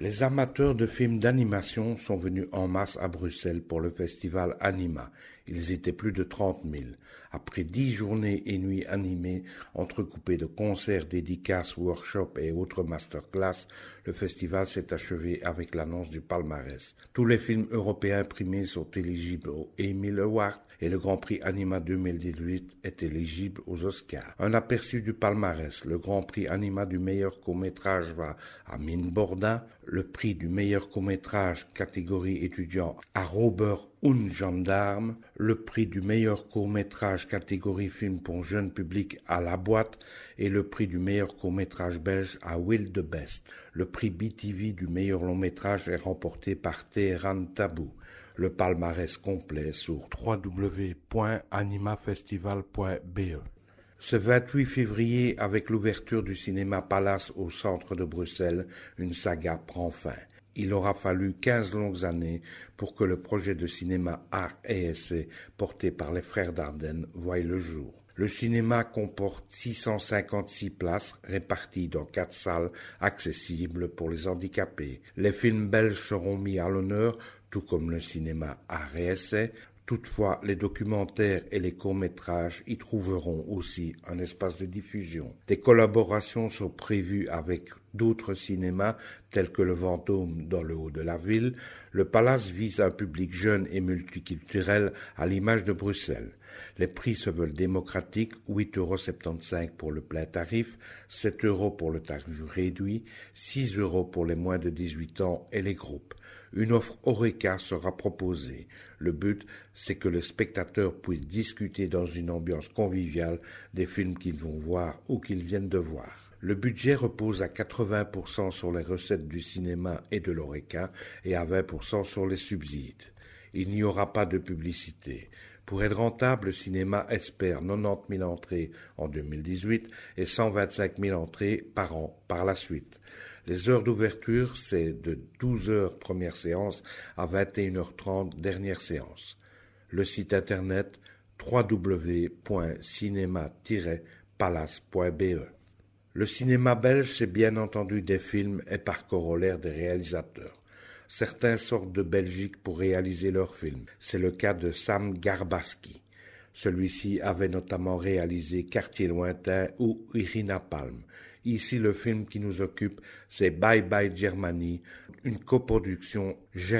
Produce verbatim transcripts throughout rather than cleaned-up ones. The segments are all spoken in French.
Les amateurs de films d'animation sont venus en masse à Bruxelles pour le festival Anima. Ils étaient plus de trente mille. Après dix journées et nuits animées, entrecoupées de concerts, dédicaces, workshops et autres masterclass, le festival s'est achevé avec l'annonce du palmarès. Tous les films européens primés sont éligibles aux Emmy Awards et le Grand Prix Anima deux mille dix-huit est éligible aux Oscars. Un aperçu du palmarès. Le Grand Prix Anima du meilleur court-métrage va à Mine Bourdin. Le prix du meilleur court-métrage catégorie étudiant à Robert Un Gendarme, le prix du meilleur court-métrage catégorie film pour jeune public à La Boîte et le prix du meilleur court-métrage belge à Will the Best. Le prix B T V du meilleur long-métrage est remporté par Téhéran Tabou. Le palmarès complet sur w w w point animafestival point b e. Ce vingt-huit février, avec l'ouverture du cinéma Palace au centre de Bruxelles, une saga prend fin. Il aura fallu quinze longues années pour que le projet de cinéma Art et Essai porté par les frères Dardenne voie le jour. Le cinéma comporte six cent cinquante-six places réparties dans quatre salles accessibles pour les handicapés. Les films belges seront mis à l'honneur, tout comme le cinéma Art et Essai. Toutefois, les documentaires et les courts-métrages y trouveront aussi un espace de diffusion. Des collaborations sont prévues avec d'autres cinémas tels que le Vendôme dans le haut de la ville. Le Palace vise un public jeune et multiculturel à l'image de Bruxelles. Les prix se veulent démocratiques, huit euros soixante-quinze pour le plein tarif, sept euros pour le tarif réduit, six euros pour les moins de dix-huit ans et les groupes. Une offre Horeca sera proposée. Le but, c'est que les spectateurs puissent discuter dans une ambiance conviviale des films qu'ils vont voir ou qu'ils viennent de voir. Le budget repose à quatre-vingts pour cent sur les recettes du cinéma et de l'Horeca et à vingt pour cent sur les subsides. Il n'y aura pas de publicité. Pour être rentable, le cinéma espère quatre-vingt-dix mille entrées en deux mille dix-huit et cent vingt-cinq mille entrées par an par la suite. Les heures d'ouverture, c'est de douze heures première séance à vingt et une heures trente dernière séance. Le site internet w w w point cinéma tiret palace point b e. Le cinéma belge, c'est bien entendu des films et par corollaire des réalisateurs. Certains sortent de Belgique pour réaliser leurs films. C'est le cas de Sam Garbaski. Celui-ci avait notamment réalisé Quartier lointain ou Irina Palm. Ici, le film qui nous occupe, c'est Bye Bye Germany, une coproduction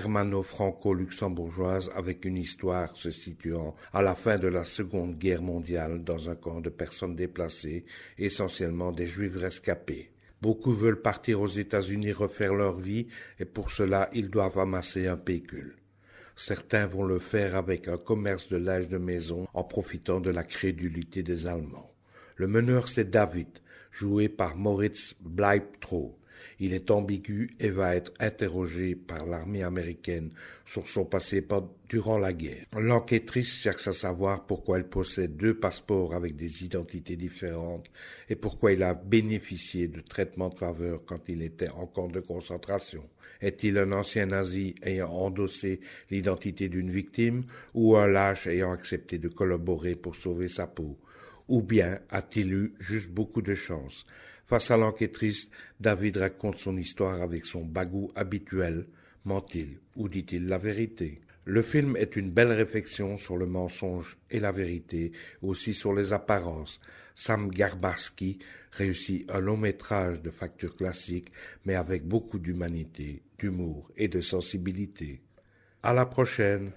germano-franco-luxembourgeoise avec une histoire se situant à la fin de la Seconde Guerre mondiale dans un camp de personnes déplacées, essentiellement des Juifs rescapés. Beaucoup veulent partir aux États-Unis refaire leur vie et pour cela, ils doivent amasser un pécule. Certains vont le faire avec un commerce de linge de maison en profitant de la crédulité des Allemands. Le meneur, c'est David, joué par Moritz Bleibtreu. Il est ambigu et va être interrogé par l'armée américaine sur son passé durant la guerre. L'enquêtrice cherche à savoir pourquoi elle possède deux passeports avec des identités différentes et pourquoi il a bénéficié de traitements de faveur quand il était en camp de concentration. Est-il un ancien nazi ayant endossé l'identité d'une victime ou un lâche ayant accepté de collaborer pour sauver sa peau? Ou bien a-t-il eu juste beaucoup de chance? Face à l'enquêtrice, David raconte son histoire avec son bagou habituel. Ment-il ou dit-il la vérité? Le film est une belle réflexion sur le mensonge et la vérité, aussi sur les apparences. Sam Garbaski réussit un long métrage de facture classique, mais avec beaucoup d'humanité, d'humour et de sensibilité. À la prochaine!